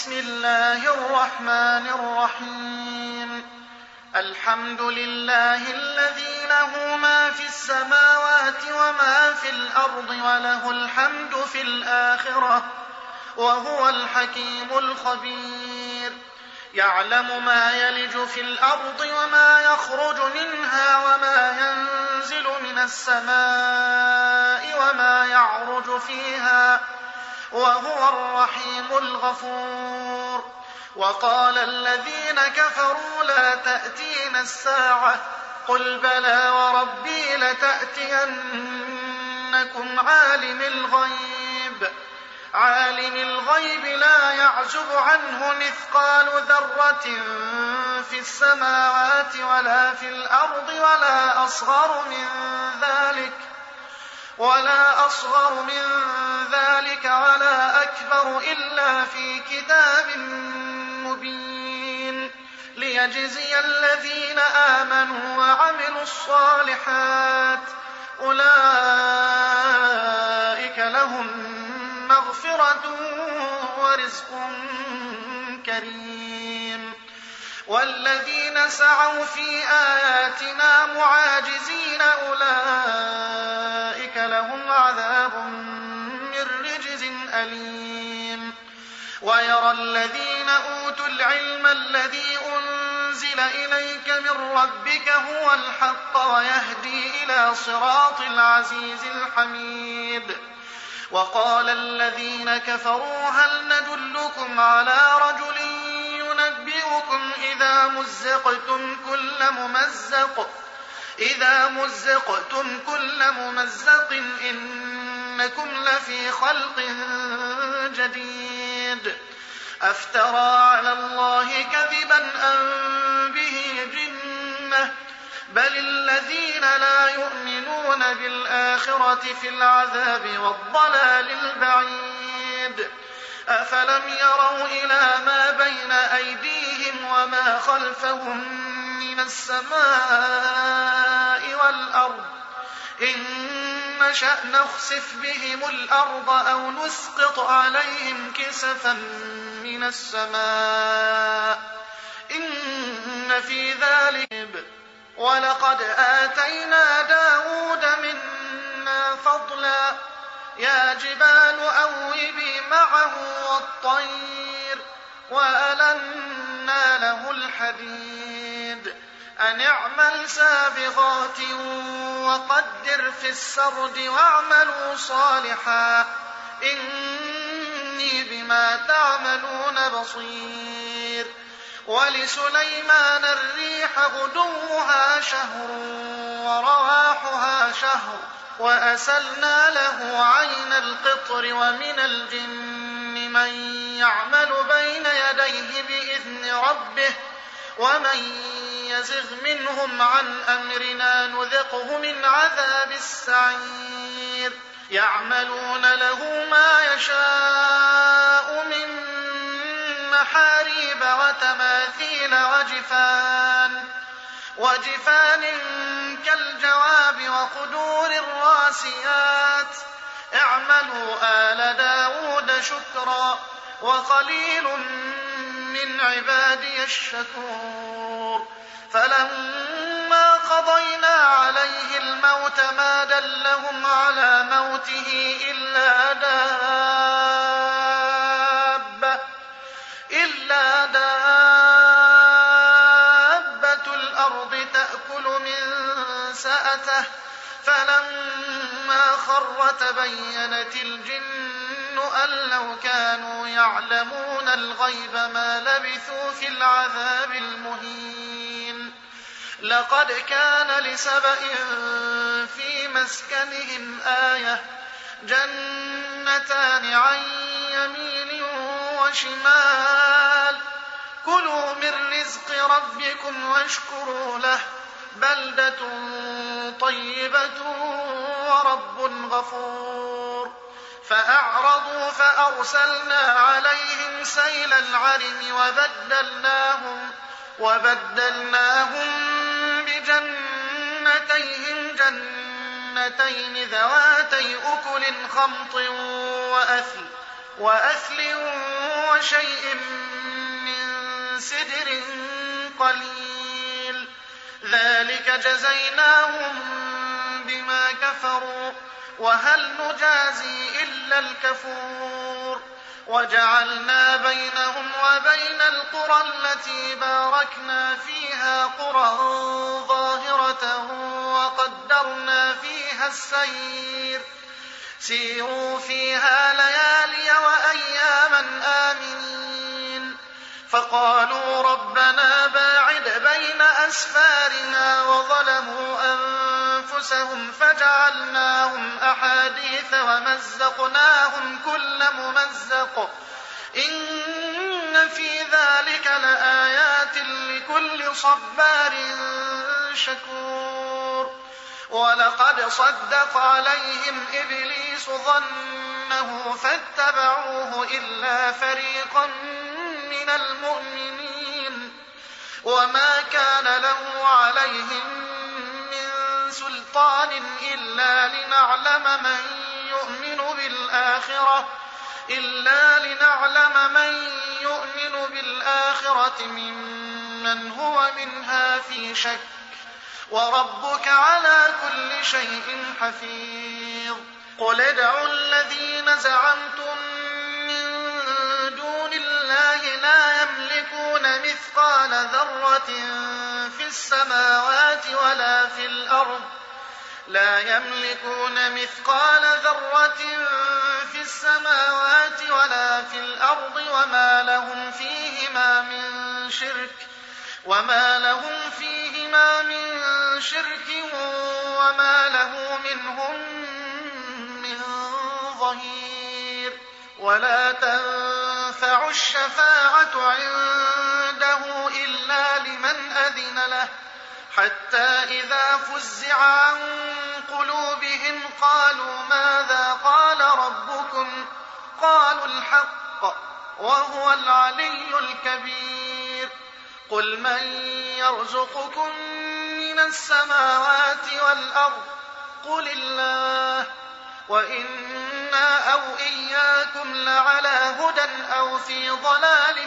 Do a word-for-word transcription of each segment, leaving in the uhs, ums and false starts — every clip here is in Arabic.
بسم الله الرحمن الرحيم الحمد لله الذي له ما في السماوات وما في الأرض وله الحمد في الآخرة وهو الحكيم الخبير يعلم ما يلج في الأرض وما يخرج منها وما ينزل من السماء وما يعرج فيها وهو الرحيم الغفور وقال الذين كفروا لا تأتينا الساعة قل بلى وربي لتأتينكم عالم الغيب عالم الغيب لا يعزب عنه مثقال ذرة في السماوات ولا في الأرض ولا أصغر من ذلك ولا أصغر من ذلك ولا أكبر إلا في كتاب مبين ليجزي الذين آمنوا وعملوا الصالحات أولئك لهم مغفرة ورزق كريم والذين سعوا في آياتنا معاجزين أولئك لهم عذاب من رجز أليم ويرى الذين أوتوا العلم الذي أنزل إليك من ربك هو الحق ويهدي إلى صراط العزيز الحميد وقال الذين كفروا هل ندلكم على رجل ينبئكم إذا مزقتم كل ممزق إذا مزقتم كل ممزق إنكم لفي خلق جديد أفترى على الله كذبا أم به جنة بل الذين لا يؤمنون بالآخرة في العذاب والضلال البعيد أفلم يروا إلى ما بين أيديهم وما خلفهم من السماء والأرض إن نشأ نخسف بهم الأرض أو نسقط عليهم كسفا من السماء إن في ذلك ولقد آتينا داود منا فضلا يا جبال أوبي معه والطير وألنا له الحديد أن اعمل سابغات وقدر في السرد واعملوا صالحا إني بما تعملون بصير ولسليمان الريح غدوها شهر ورواحها شهر وأسلنا له عين القطر ومن الجن من يعمل بين يديه بإذن ربه ومن يزغ منهم عن أمرنا نذقه من عذاب السعير يعملون له ما يشاء من محاريب وتماثيل وجفان وجفان كالجواب وقدور الراسيات اعملوا آل داود شكرا وقليل من عبادي الشكور فلما قضينا عليه الموت ما دلهم على موته إلا دابة إلا دابة الأرض تأكل من سأته فلما خر تبينت الجن أن لو كانوا يعلمون الغيب ما لبثوا في العذاب المهين لقد كان لسبإ في مسكنهم آية جنتان عن يمين وشمال كلوا من رزق ربكم واشكروا له بلدة طيبة ورب غفور فأعرضوا فأرسلنا عليهم سيل العرم وبدلناهم وبدلناهم بجنتيهم جنتين ذواتي أكل خمط وأثل وأثل وشيء من سدر قليل ذلك جزيناهم بما كفروا وهل نجازي إلا الكفور وجعلنا بينهم وبين القرى التي باركنا فيها قرى ظاهرة وقدرنا فيها السير سيروا فيها ليالي وأياما آمنين فقالوا ربنا باعد بين أسفارنا وظلموا أنفسهم فجعلناهم أحاديث ومزقناهم كل ممزق إن في ذلك لآيات لكل صبار شكور ولقد صدق عليهم إبليس ظنه فاتبعوه إلا فريقا من المؤمنين وما كان له عليهم من سلطان إلا لنعلم من يؤمن بالآخرة إلا لنعلم من يؤمن بالآخرة ممن هو منها في شك وربك على كل شيء حفيظ قل ادعوا الذين زعمتم من دون الله لا يملكون مثقال ذرة في السماوات ولا في الأرض لا يملكون مثقال ذرة في السماوات ولا في الأرض وما لهم فيهما من شرك وما لهم فيهما من شرك وما له منهم من ظهير ولا تنفع الشفاعة عنده إلا لمن أذن له حتى إذا فزع عن قلوبهم قالوا ماذا قال ربكم قالوا الحق وهو العلي الكبير قل من يرزقكم من السماوات والأرض قل الله وإنا أو إياكم لعلى هدى أو في ضلال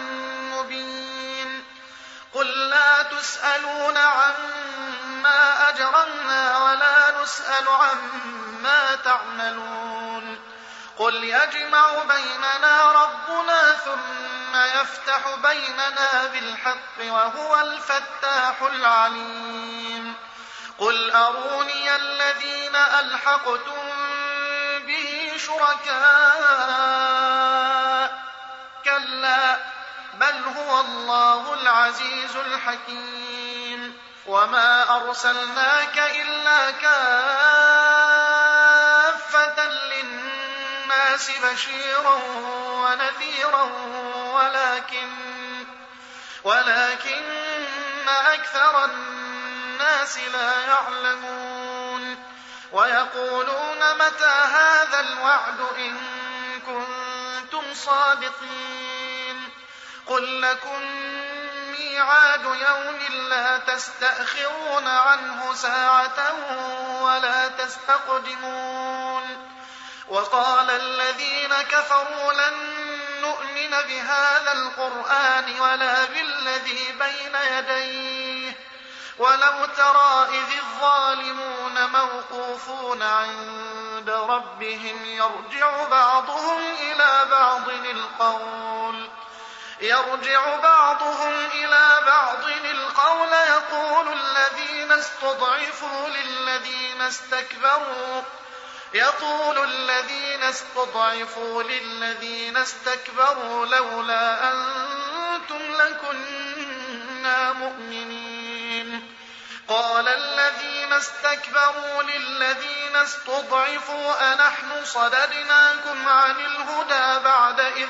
مبين قل لا تسألون عما أجرمنا ولا نسأل عما تعملون قل يجمع بيننا ربنا ثم يفتح بيننا بالحق وهو الفتاح العليم قل أروني الذين ألحقتم به شركاء كلا بل هو الله العزيز الحكيم وما أرسلناك إلا كافة للناس بشيرا ونذيرا ولكن ولكن أكثر الناس لا يعلمون ويقولون متى هذا الوعد إن كنتم صادقين قل لكم ميعاد يوم لا تستأخرون عنه ساعة ولا تستقدمون وقال الذين كفروا لن نؤمن بهذا القرآن ولا بالذي بين يديه ولو ترى إذ الظالمون موقوفون عند ربهم يرجع بعضهم إلى بعض القول يرجع بعضهم إلى بعض القول يقول الذين استضعفوا للذين استكبروا يقول الذين استضعفوا للذين استكبروا لولا أنتم لكنا مؤمنين قال الذين استكبروا للذين استضعفوا أنحن صددناكم عن الهدى بعد إذ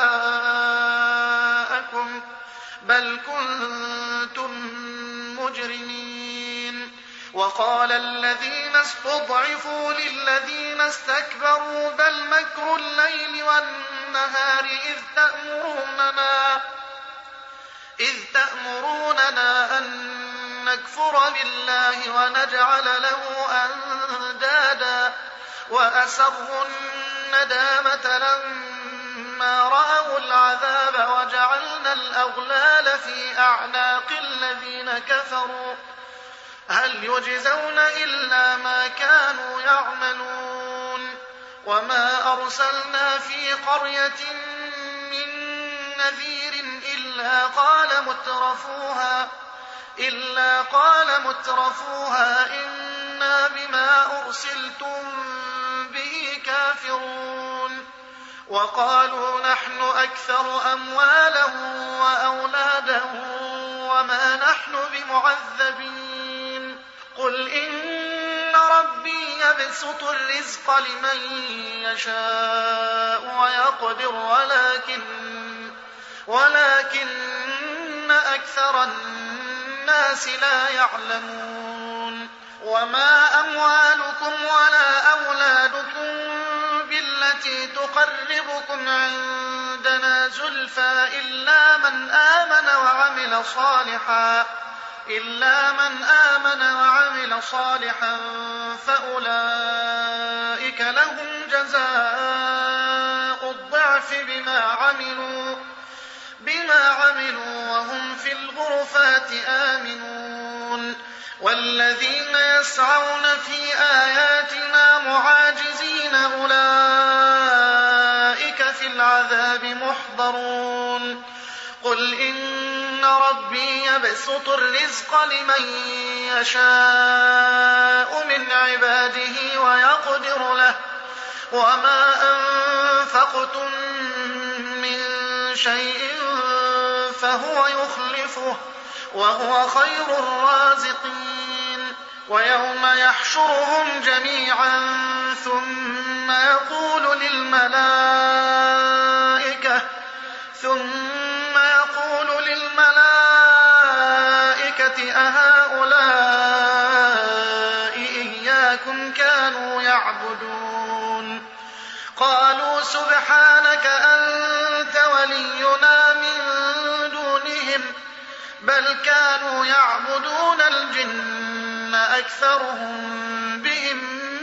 جاءكم بل كنتم مجرمين وقال الذين استضعفوا للذين استكبروا بل مكر الليل والنهار إذ تأمروننا إذ تأمروننا أن نكفر بالله ونجعل له أندادا وأسروا الندامة لما فلما رأوا العذاب وجعلنا الأغلال في أعناق الذين كفروا هل يجزون إلا ما كانوا يعملون وما أرسلنا في قرية من نذير إلا قال مترفوها إلا قال مترفوها إنا بما أرسلتم به كافرون وقالوا نحن أكثر أموالا وأولادا وما نحن بمعذبين قل إن ربي يبسط الرزق لمن يشاء ويقدر ولكن ولكن أكثر الناس لا يعلمون وما أموالكم ولا أولادكم بالتي تقربكم عندنا زلفى إلا من آمن وعمل صالحا إلا من آمن وعمل صالحا فأولئك لهم جزاء الضعف بما عملوا بما عملوا وهم في الغرفات آمنون والذين يسعون في آياتنا معاجزين أولئك في العذاب محضرون قل إن ربي يبسط الرزق لمن يشاء من عباده ويقدر له وما أنفقتم من شيء فهو يخلفه وهو خير الرازقين ويوم يحشرهم جميعا ثم يقول للملائكة ثم يقول للملائكة أهؤلاء إياكم كانوا يعبدون قالوا سبحانك أنت ولينا من دونهم بل كانوا يعبدون الجن أكثرهم بهم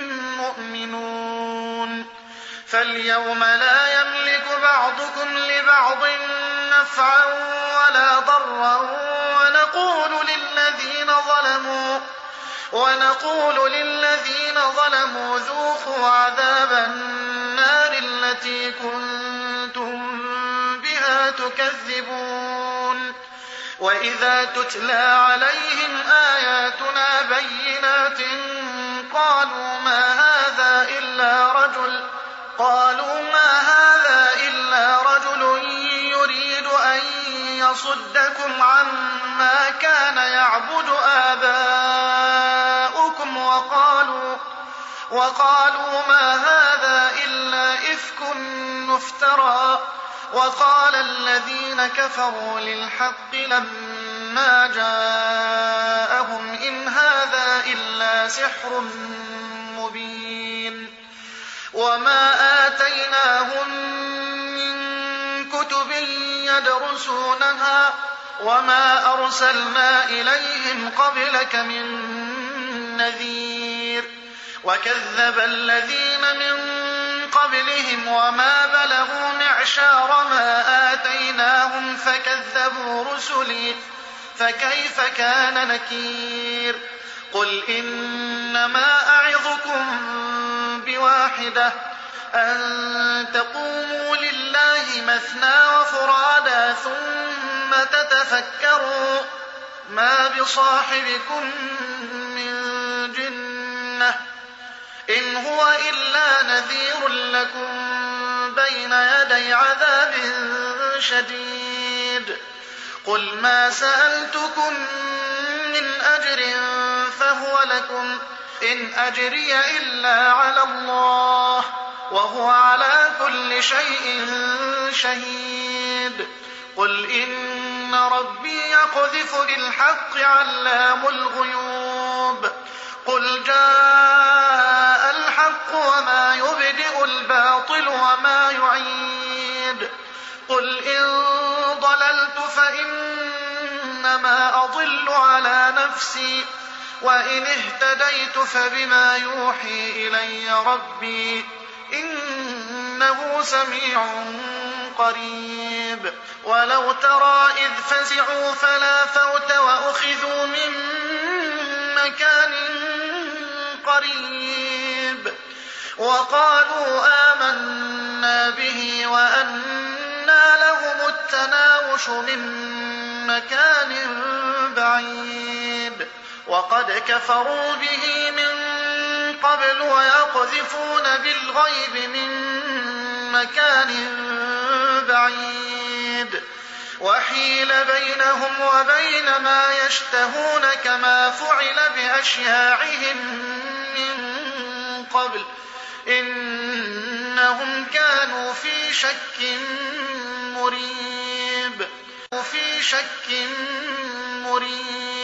مؤمنون فاليوم لا يملك بعضكم لبعض نفعا ولا ضرا ونقول للذين ظلموا ونقول للذين ظلموا ذوقوا عذاب النار التي كنتم بها تكذبون وإذا تتلى عليهم آياتنا بينات قالوا ما هذا إلا رجل قالوا ما هذا إلا رجل يريد أن يصدكم عما كان يعبد آباؤكم وقالوا وقالوا ما هذا إلا إفك مفترى وقال الذين كفروا للحق لما جاءهم إن هذا إلا سحر مبين وما آتيناهم من كتب يدرسونها وما أرسلنا إليهم قبلك من نذير وكذب الذين من قبلهم وما بلغوا معشار ما آتيناهم فكذبوا رسلي فكيف كان نكير قل إنما أعظكم بواحدة أن تقوموا لله مثنى وفرادا ثم تتفكروا ما بصاحبكم من جنة إن هو إلا نذير لكم بين يدي عذاب شديد قل ما سألتكم من أجر فهو لكم إن أجري إلا على الله وهو على كل شيء شهيد قل إن ربي يقذف بالحق علام الغيوب قل جاء الحق وما يبدئ الباطل وما يعيد قل إن ضللت فإنما أضل على نفسي وإن اهتديت فبما يوحي إلي ربي إنه سميع قريب ولو ترى إذ فزعوا فلا فوت وأخذوا من مكان قريب وقالوا آمنا به وأنى لهم التناوش من مكان بعيد وقد كفروا به من قبل ويقذفون بالغيب من مكان بعيد وحيل بينهم وبين ما يشتهون كما فعل بأشياعهم من قبل إنهم كانوا في شك مريب في شك مريب